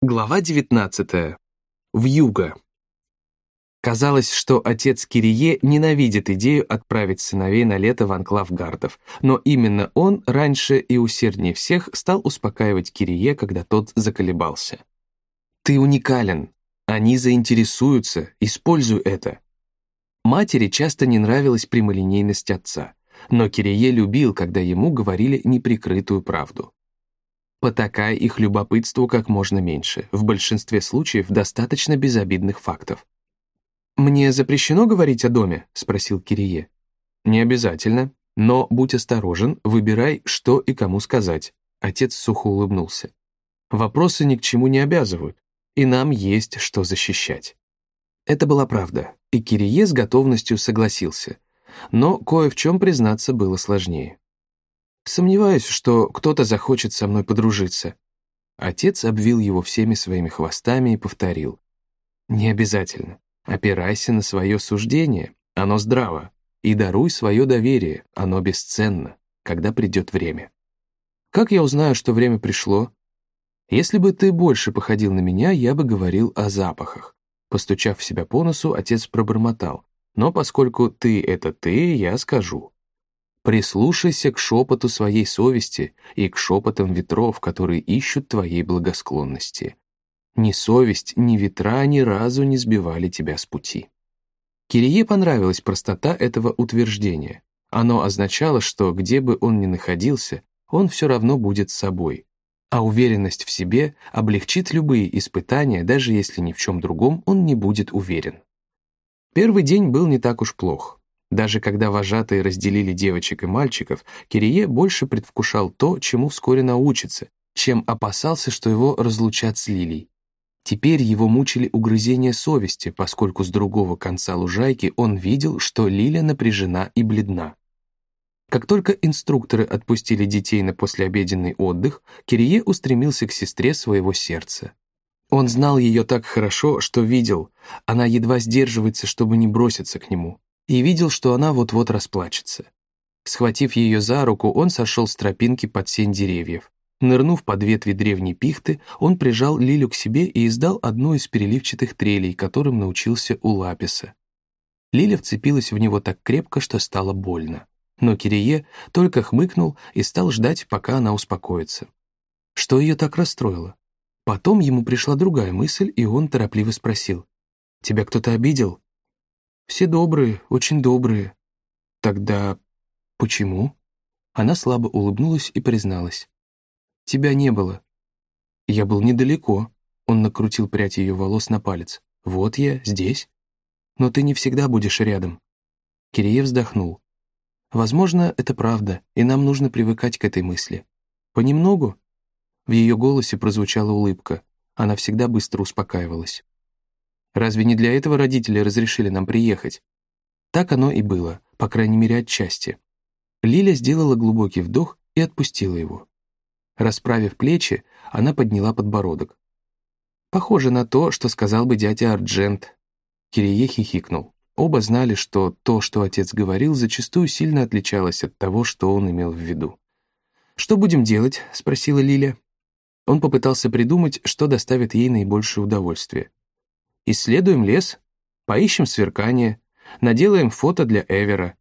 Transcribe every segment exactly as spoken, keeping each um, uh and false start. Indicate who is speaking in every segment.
Speaker 1: Глава девятнадцатая. Вьюга. Казалось, что отец Кирие ненавидит идею отправить сыновей на лето в анклав гардов, но именно он раньше и усерднее всех стал успокаивать Кирие, когда тот заколебался. «Ты уникален. Они заинтересуются. Используй это». Матери часто не нравилась прямолинейность отца, но Кирие любил, когда ему говорили неприкрытую правду. Потакай их любопытству как можно меньше. В большинстве случаев достаточно безобидных фактов. «Мне запрещено говорить о доме?» — спросил Кирие. «Не обязательно, но будь осторожен, выбирай, что и кому сказать». Отец сухо улыбнулся. «Вопросы ни к чему не обязывают, и нам есть что защищать». Это была правда, и Кирие с готовностью согласился. Но кое в чем признаться было сложнее. «Сомневаюсь, что кто-то захочет со мной подружиться». Отец обвил его всеми своими хвостами и повторил. «Не обязательно. Опирайся на свое суждение, оно здраво, и даруй свое доверие, оно бесценно, когда придет время». «Как я узнаю, что время пришло?» «Если бы ты больше походил на меня, я бы говорил о запахах». Постучав себя по носу, отец пробормотал. «Но поскольку ты — это ты, я скажу. Прислушайся к шепоту своей совести и к шепотам ветров, которые ищут твоей благосклонности. Ни совесть, ни ветра ни разу не сбивали тебя с пути». Кирие понравилась простота этого утверждения. Оно означало, что где бы он ни находился, он все равно будет собой. А уверенность в себе облегчит любые испытания, даже если ни в чем другом он не будет уверен. Первый день был не так уж плох. Даже когда вожатые разделили девочек и мальчиков, Кирие больше предвкушал то, чему вскоре научится, чем опасался, что его разлучат с Лилией. Теперь его мучили угрызения совести, поскольку с другого конца лужайки он видел, что Лиля напряжена и бледна. Как только инструкторы отпустили детей на послеобеденный отдых, Кирие устремился к сестре своего сердца. Он знал ее так хорошо, что видел, она едва сдерживается, чтобы не броситься к нему, и видел, что она вот-вот расплачется. Схватив ее за руку, он сошел с тропинки под сень деревьев. Нырнув под ветви древней пихты, он прижал Лилю к себе и издал одну из переливчатых трелей, которым научился у Лаписа. Лиля вцепилась в него так крепко, что стало больно. Но Кирие только хмыкнул и стал ждать, пока она успокоится. Что ее так расстроило? Потом ему пришла другая мысль, и он торопливо спросил. «Тебя кто-то обидел?» «Все добрые, очень добрые». «Тогда почему?» Она слабо улыбнулась и призналась. «Тебя не было». «Я был недалеко», — он накрутил прядь ее волос на палец. «Вот я, здесь. Но ты не всегда будешь рядом». Кирие вздохнул. «Возможно, это правда, и нам нужно привыкать к этой мысли. Понемногу?» В ее голосе прозвучала улыбка. Она всегда быстро успокаивалась. «Разве не для этого родители разрешили нам приехать?» Так оно и было, по крайней мере, отчасти. Лиля сделала глубокий вдох и отпустила его. Расправив плечи, она подняла подбородок. «Похоже на то, что сказал бы дядя Арджент». Кирие хихикнул. Оба знали, что то, что отец говорил, зачастую сильно отличалось от того, что он имел в виду. «Что будем делать?» — спросила Лиля. Он попытался придумать, что доставит ей наибольшее удовольствие. «Исследуем лес, поищем сверкание, наделаем фото для Эвера».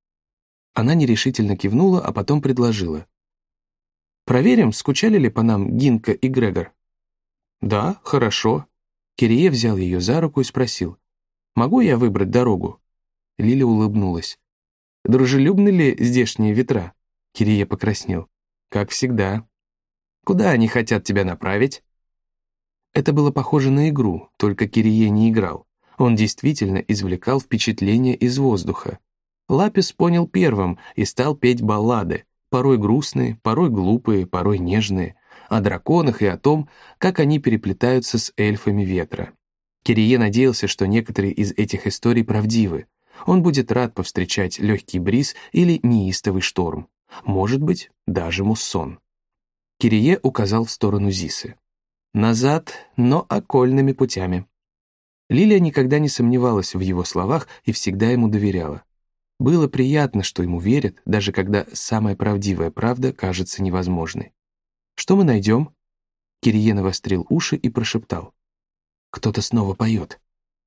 Speaker 1: Она нерешительно кивнула, а потом предложила. «Проверим, скучали ли по нам Гинка и Грегор». «Да, хорошо». Кирие взял ее за руку и спросил. «Могу я выбрать дорогу?» Лиля улыбнулась. «Дружелюбны ли здешние ветра?» Кирие покраснел. «Как всегда». «Куда они хотят тебя направить?» Это было похоже на игру, только Кирие не играл. Он действительно извлекал впечатления из воздуха. Лапис понял первым и стал петь баллады, порой грустные, порой глупые, порой нежные, о драконах и о том, как они переплетаются с эльфами ветра. Кирие надеялся, что некоторые из этих историй правдивы. Он будет рад повстречать легкий бриз или неистовый шторм. Может быть, даже муссон. Кирие указал в сторону Зисы. «Назад, но окольными путями». Лилия никогда не сомневалась в его словах и всегда ему доверяла. Было приятно, что ему верят, даже когда самая правдивая правда кажется невозможной. «Что мы найдем?» Кирие навострил уши и прошептал: «Кто-то снова поет».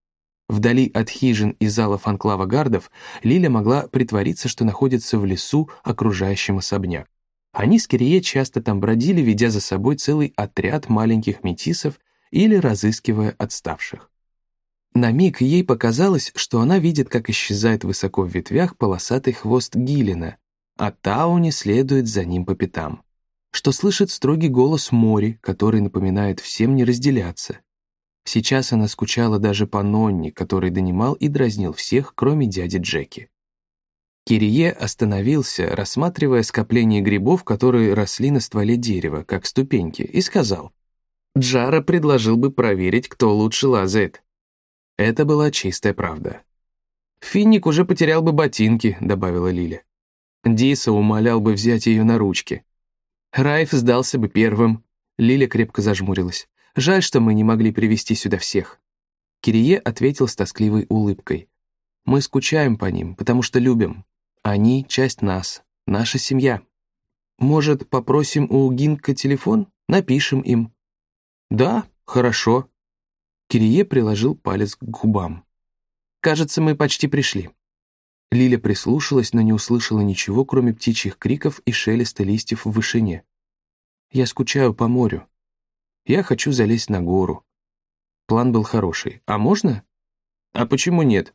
Speaker 1: Вдали от хижин и залов анклава гардов Лиля могла притвориться, что находится в лесу, окружающем особняк. Они с Кирие часто там бродили, ведя за собой целый отряд маленьких метисов или разыскивая отставших. На миг ей показалось, что она видит, как исчезает высоко в ветвях полосатый хвост Гиллина, а Тауни следует за ним по пятам, что слышит строгий голос Мори, который напоминает всем не разделяться. Сейчас она скучала даже по Нонни, который донимал и дразнил всех, кроме дяди Джеки. Кирие остановился, рассматривая скопление грибов, которые росли на стволе дерева, как ступеньки, и сказал: «Джара предложил бы проверить, кто лучше лазает». Это была чистая правда. «Финник уже потерял бы ботинки», — добавила Лиля. Диса умолял бы взять ее на ручки. Райф сдался бы первым. Лиля крепко зажмурилась. «Жаль, что мы не могли привести сюда всех». Кирие ответил с тоскливой улыбкой: «Мы скучаем по ним, потому что любим. Они — часть нас, наша семья. Может, попросим у Гинка телефон? Напишем им». «Да, хорошо». Кирие приложил палец к губам. «Кажется, мы почти пришли». Лиля прислушалась, но не услышала ничего, кроме птичьих криков и шелеста листьев в вышине. «Я скучаю по морю. Я хочу залезть на гору». План был хороший. «А можно?» «А почему нет?»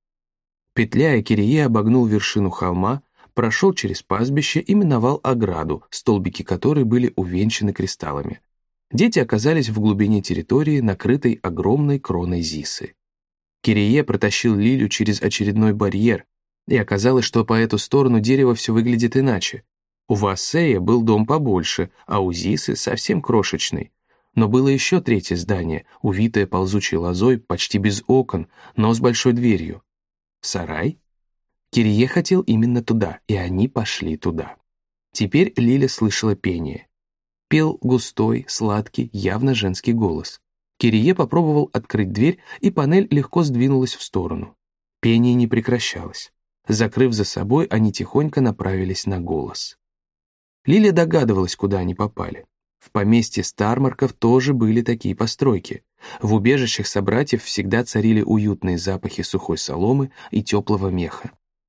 Speaker 1: Петляя, Кирие обогнул вершину холма, прошел через пастбище и миновал ограду, столбики которой были увенчаны кристаллами. Дети оказались в глубине территории, накрытой огромной кроной зисы. Кирие протащил Лилю через очередной барьер, и оказалось, что по эту сторону дерева все выглядит иначе. У Вассея был дом побольше, а у Зисы совсем крошечный. Но было еще третье здание, увитое ползучей лозой, почти без окон, но с большой дверью. Сарай? Кирие хотел именно туда, и они пошли туда. Теперь Лиля слышала пение. Пел густой, сладкий, явно женский голос. Кирие попробовал открыть дверь, и панель легко сдвинулась в сторону. Пение не прекращалось. Закрыв за собой, они тихонько направились на голос. Лиля догадывалась, куда они попали. В поместье Стармарков тоже были такие постройки. В убежищах собратьев всегда царили уютные запахи сухой соломы и теплого меха.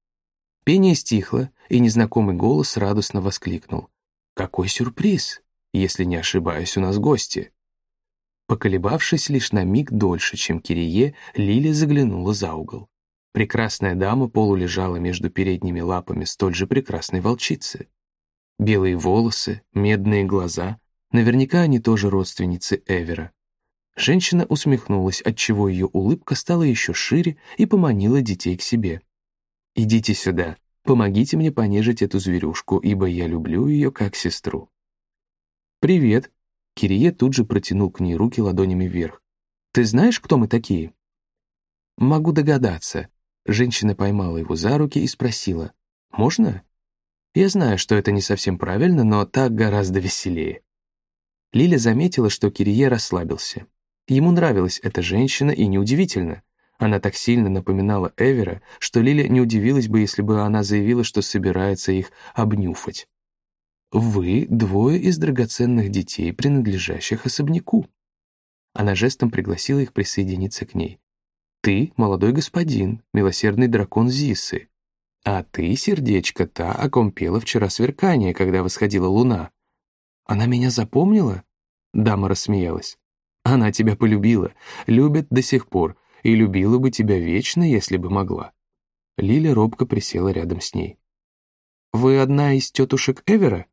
Speaker 1: Пение стихло, и незнакомый голос радостно воскликнул: «Какой сюрприз! Если не ошибаюсь, у нас гости!» Поколебавшись лишь на миг дольше, чем Кирие, Лиля заглянула за угол. Прекрасная дама полулежала между передними лапами столь же прекрасной волчицы. Белые волосы, медные глаза. Наверняка они тоже родственницы Эвера. Женщина усмехнулась, отчего ее улыбка стала еще шире и поманила детей к себе. «Идите сюда, помогите мне понежить эту зверюшку, ибо я люблю ее как сестру». «Привет», — Кирие тут же протянул к ней руки ладонями вверх. «Ты знаешь, кто мы такие?» «Могу догадаться». Женщина поймала его за руки и спросила: «Можно?» «Я знаю, что это не совсем правильно, но так гораздо веселее». Лиля заметила, что Кирие расслабился. Ему нравилась эта женщина, и неудивительно. Она так сильно напоминала Эвера, что Лиля не удивилась бы, если бы она заявила, что собирается их обнюфать. «Вы — двое из драгоценных детей, принадлежащих особняку». Она жестом пригласила их присоединиться к ней. «Ты — молодой господин, милосердный дракон Зисы. А ты, сердечко, та, о ком пела вчера сверкание, когда восходила луна». «Она меня запомнила?» Дама рассмеялась. «Она тебя полюбила, любит до сих пор, и любила бы тебя вечно, если бы могла». Лиля робко присела рядом с ней. «Вы одна из тетушек Эвера?»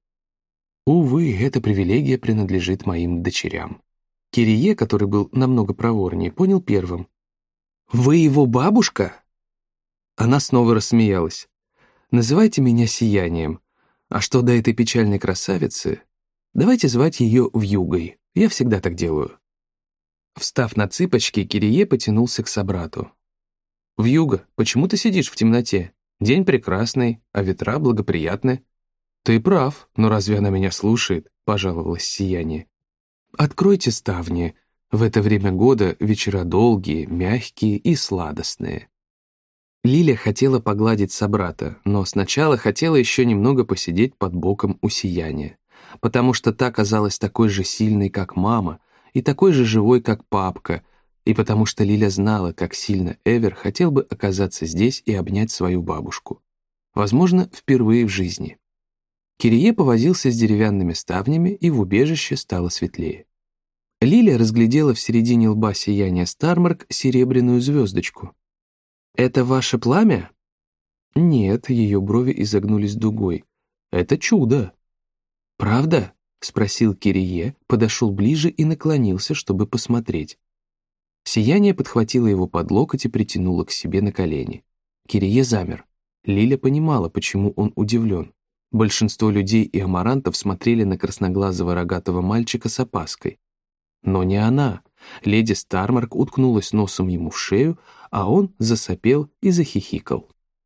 Speaker 1: «Увы, эта привилегия принадлежит моим дочерям». Кирие, который был намного проворнее, понял первым. «Вы его бабушка?» Она снова рассмеялась. «Называйте меня Сиянием. А что до этой печальной красавицы? Давайте звать ее Вьюгой. Я всегда так делаю». Встав на цыпочки, Кирие потянулся к собрату. «Вьюга, почему ты сидишь в темноте? День прекрасный, а ветра благоприятны». «Ты прав, но разве она меня слушает?» — пожаловалось Сияние. «Откройте ставни. В это время года вечера долгие, мягкие и сладостные». Лиля хотела погладить собрата, но сначала хотела еще немного посидеть под боком у Сияния. потому что та казалась такой же сильной, как мама, и такой же живой, как папка, и потому что Лиля знала, как сильно Эвер хотел бы оказаться здесь и обнять свою бабушку. Возможно, впервые в жизни. Кирие повозился с деревянными ставнями, и в убежище стало светлее. Лиля разглядела в середине лба сияния Стармарк серебряную звездочку. «Это ваше пламя?» «Нет», — ее брови изогнулись дугой. «Это чудо». «Правда?» — спросил Кирие, подошел ближе и наклонился, чтобы посмотреть. Сияние подхватило его под локоть и притянуло к себе на колени. Кирие замер. Лиля понимала, почему он удивлен. Большинство людей и амарантов смотрели на красноглазого рогатого мальчика с опаской. Но не она. Леди Стармарк уткнулась носом ему в шею, а он засопел и захихикал.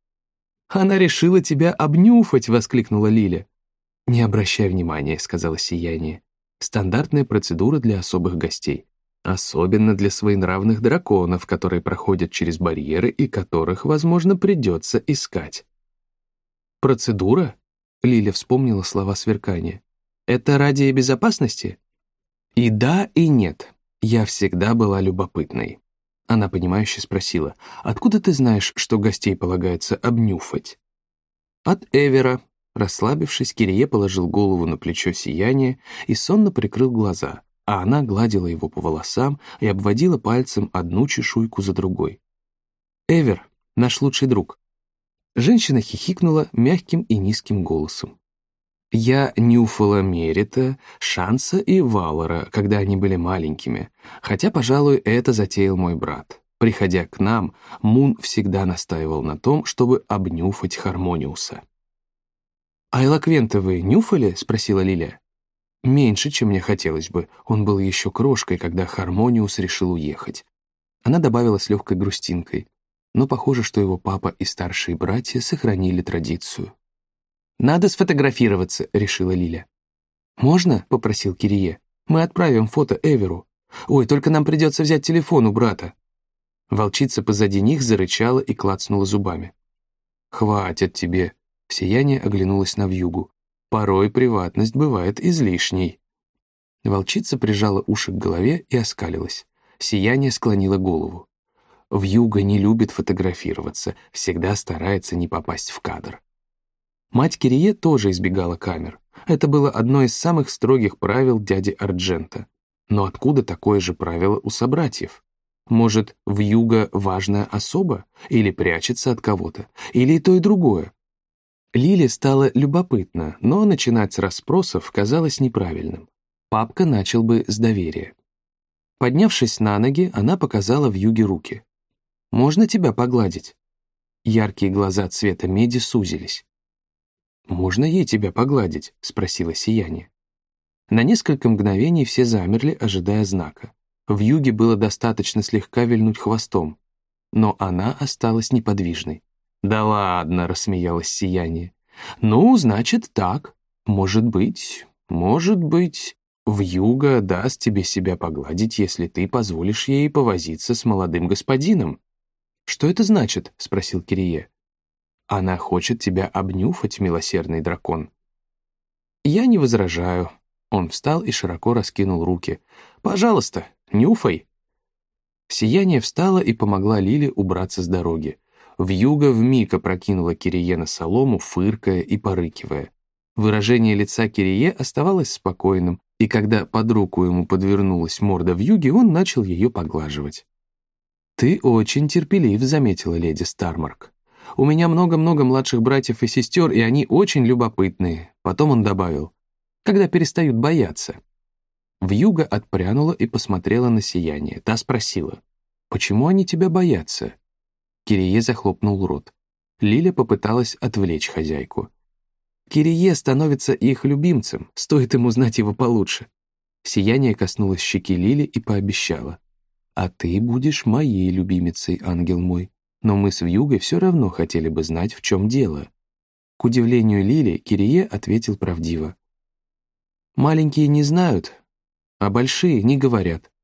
Speaker 1: «Она решила тебя обнюхать!» — воскликнула Лиля. «Не обращай внимания», — сказала Сияние. «Стандартная процедура для особых гостей. Особенно для своенравных драконов, которые проходят через барьеры и которых, возможно, придется искать». «Процедура?» — Лиля вспомнила слова сверкания. «Это ради безопасности?» «И да, и нет. Я всегда была любопытной». Она понимающе спросила, «Откуда ты знаешь, что гостей полагается обнюхать?» «От Эвера». Расслабившись, Кирие положил голову на плечо Сияния и сонно прикрыл глаза, а она гладила его по волосам и обводила пальцем одну чешуйку за другой. «Эвер, наш лучший друг». Женщина хихикнула мягким и низким голосом. «Я нюфала Мерита, Шанса и Валора, когда они были маленькими, хотя, пожалуй, это затеял мой брат. Приходя к нам, Мун всегда настаивал на том, чтобы обнюфать Хармониуса». «А Элоквента вы нюфали?» — спросила Лиля. «Меньше, чем мне хотелось бы. Он был еще крошкой, когда Хармониус решил уехать». Она добавила с легкой грустинкой. Но похоже, что его папа и старшие братья сохранили традицию. «Надо сфотографироваться», — решила Лиля. «Можно?» — попросил Кирие. «Мы отправим фото Эверу. Ой, только нам придется взять телефон у брата». Волчица позади них зарычала и клацнула зубами. «Хватит тебе!» — Сияние оглянулась на вьюгу. «Порой приватность бывает излишней». Волчица прижала уши к голове и оскалилась. Сияние склонило голову. Вьюга не любит фотографироваться, всегда старается не попасть в кадр. Мать Кирие тоже избегала камер. Это было одно из самых строгих правил дяди Арджента. Но откуда такое же правило у собратьев? Может, вьюга важная особа? Или прячется от кого-то? Или и то, и другое? Лиле стало любопытно, но начинать с расспросов казалось неправильным. Папка начал бы с доверия. Поднявшись на ноги, она показала вьюге руки. «Можно тебя погладить?» Яркие глаза цвета меди сузились. «Можно ей тебя погладить?» — спросила Сияние. На несколько мгновений все замерли, ожидая знака. Вьюге было достаточно слегка вильнуть хвостом, но она осталась неподвижной. «Да ладно», — рассмеялась Сияние. «Ну, значит, так. Может быть, может быть, вьюга даст тебе себя погладить, если ты позволишь ей повозиться с молодым господином». «Что это значит?» — спросил Кирие. «Она хочет тебя обнюхать, милосердный дракон». «Я не возражаю». Он встал и широко раскинул руки. «Пожалуйста, нюфай». Сияние встала и помогла Лиле убраться с дороги. Вьюга вмиг опрокинула Кирие на солому, фыркая и порыкивая. Выражение лица Кирие оставалось спокойным, и когда под руку ему подвернулась морда вьюги, он начал ее поглаживать. «Ты очень терпелив», — заметила леди Стармарк. «У меня много-много младших братьев и сестер, и они очень любопытные». Потом он добавил, «когда перестают бояться». Вьюга отпрянула и посмотрела на Сияние. Та спросила, «Почему они тебя боятся?» Кирие захлопнул рот. Лиля попыталась отвлечь хозяйку. «Кирие становится их любимцем, стоит им узнать его получше». Сияние коснулось щеки Лили и пообещала, «А ты будешь моей любимицей, ангел мой. Но мы с Вьюгой все равно хотели бы знать, в чем дело». К удивлению Лили, Кирие ответил правдиво. «Маленькие не знают, а большие не говорят».